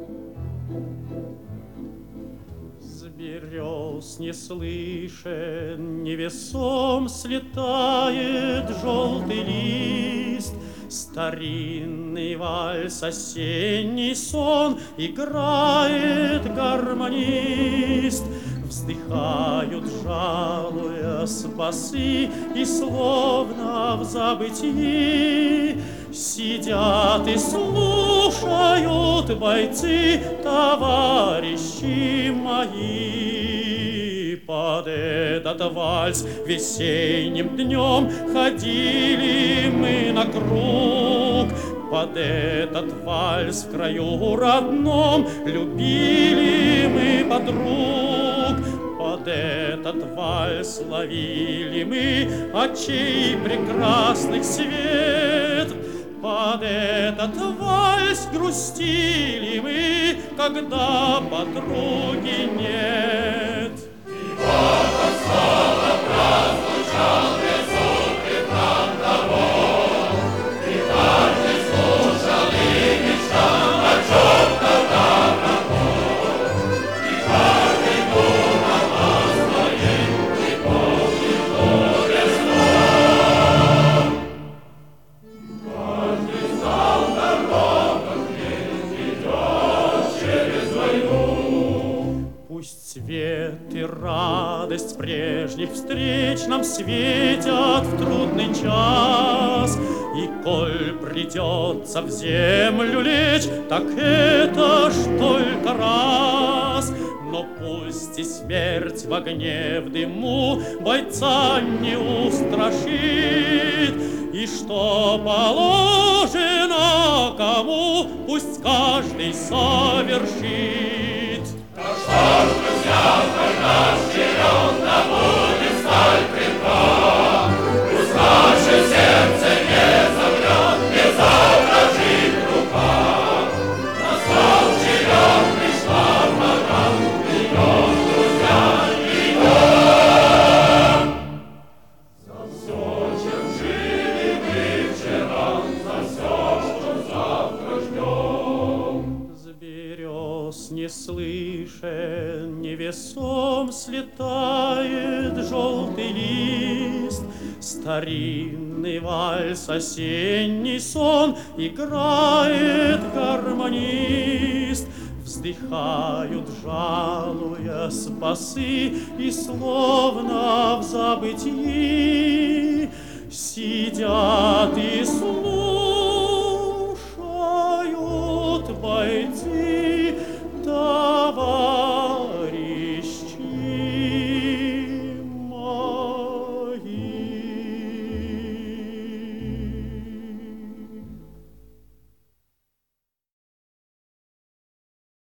С берез не слышен, невесом слетает желтый лист. Старинный вальс, осенний сон играет гармонист. Вздыхают, жалуясь басы, и словно в забытии сидят и слушают бойцы, товарищи мои. Под этот вальс весенним днем ходили мы на круг. Под этот вальс в краю родном любили мы подруг. Под этот вальс ловили мы очей прекрасных свет. Под этот вальс грустили мы, когда подруги нет. И вот он снова прозвучал безумный нам домов. И каждый слушал и мечтал о чем-то давно. И каждый думал о своей любовной горе снов. Каждый знал дорогу, идет через войну. Пусть свет и радость прежних встреч нам светят в трудный час. И коль придется в землю лечь, так это ж только раз. Но пусть и смерть в огне, в дыму бойца не устрашит. И что положено кому, пусть каждый совершит. Ну что ж, друзья, коль наш черед, да будет сталь крепка. Пусть наше сердце не замрет, не задрожит рука. Настал черед, пришла пора, идем, друзья, идем. За все, чем жили мы вчера, за все, что завтра ждем. С берез не слышен, невесом слетает желтый лист. Старинный вальс, осенний сон играет гармонист. Вздыхают, жалуясь басы, и словно в забытии сидят и слушают бойцы.